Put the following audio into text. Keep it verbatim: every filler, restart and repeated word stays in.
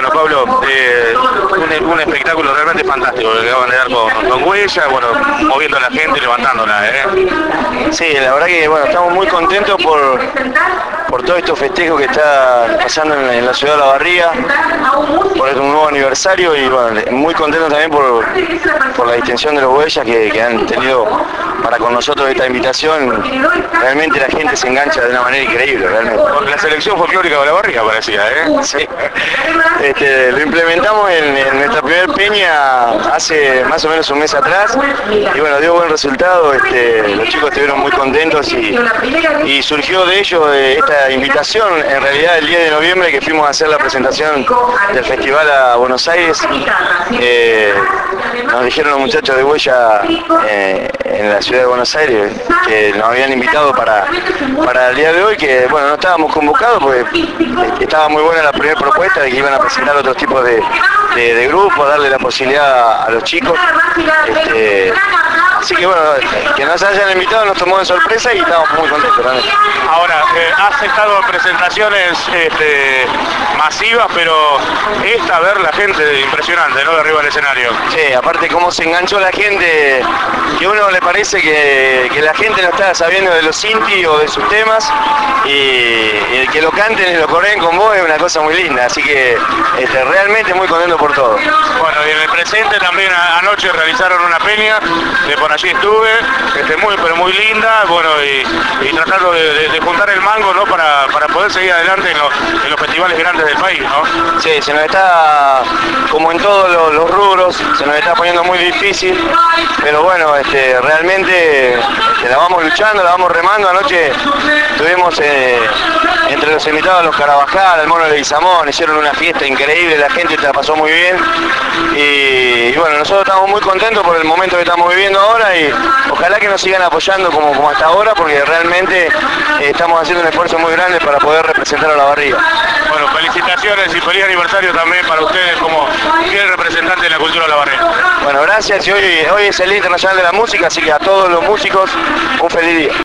Bueno, Pablo, eh, un, un espectáculo realmente fantástico que acaban de dar con, con Huella, bueno, moviendo a la gente, levantándola, ¿eh? Sí, la verdad que bueno, estamos muy contentos por, por todos estos festejos que está pasando en, en la ciudad de La Barriga, por un nuevo aniversario y bueno, muy contentos también por, por la distinción de los Huellas que, que han tenido para con nosotros esta invitación. Realmente la gente se engancha de una manera increíble, realmente. Porque la selección folclórica de La Barriga parecía, ¿eh? Sí. Este, lo implementamos en, en nuestra primer peña hace más o menos un mes atrás y bueno, dio buen resultado, este, los chicos estuvieron muy contentos y, y surgió de ello eh, esta invitación, en realidad el diez de noviembre que fuimos a hacer la presentación del festival a Buenos Aires, eh, nos dijeron los muchachos de Huella eh, en la ciudad de Buenos Aires que nos habían invitado para, para el día de hoy, que bueno, no estábamos convocados porque estaba muy buena la primera propuesta de que iban a presentar otros tipos de, de, de grupos, darle la posibilidad a los chicos. Este, así que bueno, que nos hayan invitado nos tomó de sorpresa y estamos muy contentos realmente. Ahora, eh, has estado en presentaciones este, masivas, pero esta, ver la gente, impresionante, ¿no? De arriba del escenario. Sí, aparte cómo se enganchó la gente, que a uno le parece que, que la gente no está sabiendo de los Inti o de sus temas, y, y el que lo canten y lo coreen con vos es una cosa muy linda, así que este, realmente muy contento por todo. Bueno, y en el presente también a, anoche realizaron una peña, de por allí estuve, este, muy pero muy linda, bueno, y, y tratando de, de, de juntar el mango, ¿no? Para, para poder seguir adelante en, lo, en los festivales grandes del país, ¿no? Sí, se nos está, como en todos los, los rubros, se nos está poniendo muy difícil, pero bueno, este, realmente este, la vamos luchando, la vamos remando. Anoche tuvimos eh, entre los invitados los Carabajal, el Mono Leguizamón, hicieron una fiesta increíble, la gente se la pasó muy bien y, y bueno, nosotros estamos muy contentos por el momento que estamos viviendo ahora y ojalá que nos sigan apoyando como, como hasta ahora, porque realmente eh, estamos haciendo un esfuerzo muy grande para poder representar a La Barriga. Bueno, felicitaciones y feliz aniversario también para ustedes como fiel representante de la cultura de La Barriga. Bueno, gracias, y hoy, hoy es el Día Internacional de la Música, así que a todos los músicos un feliz día.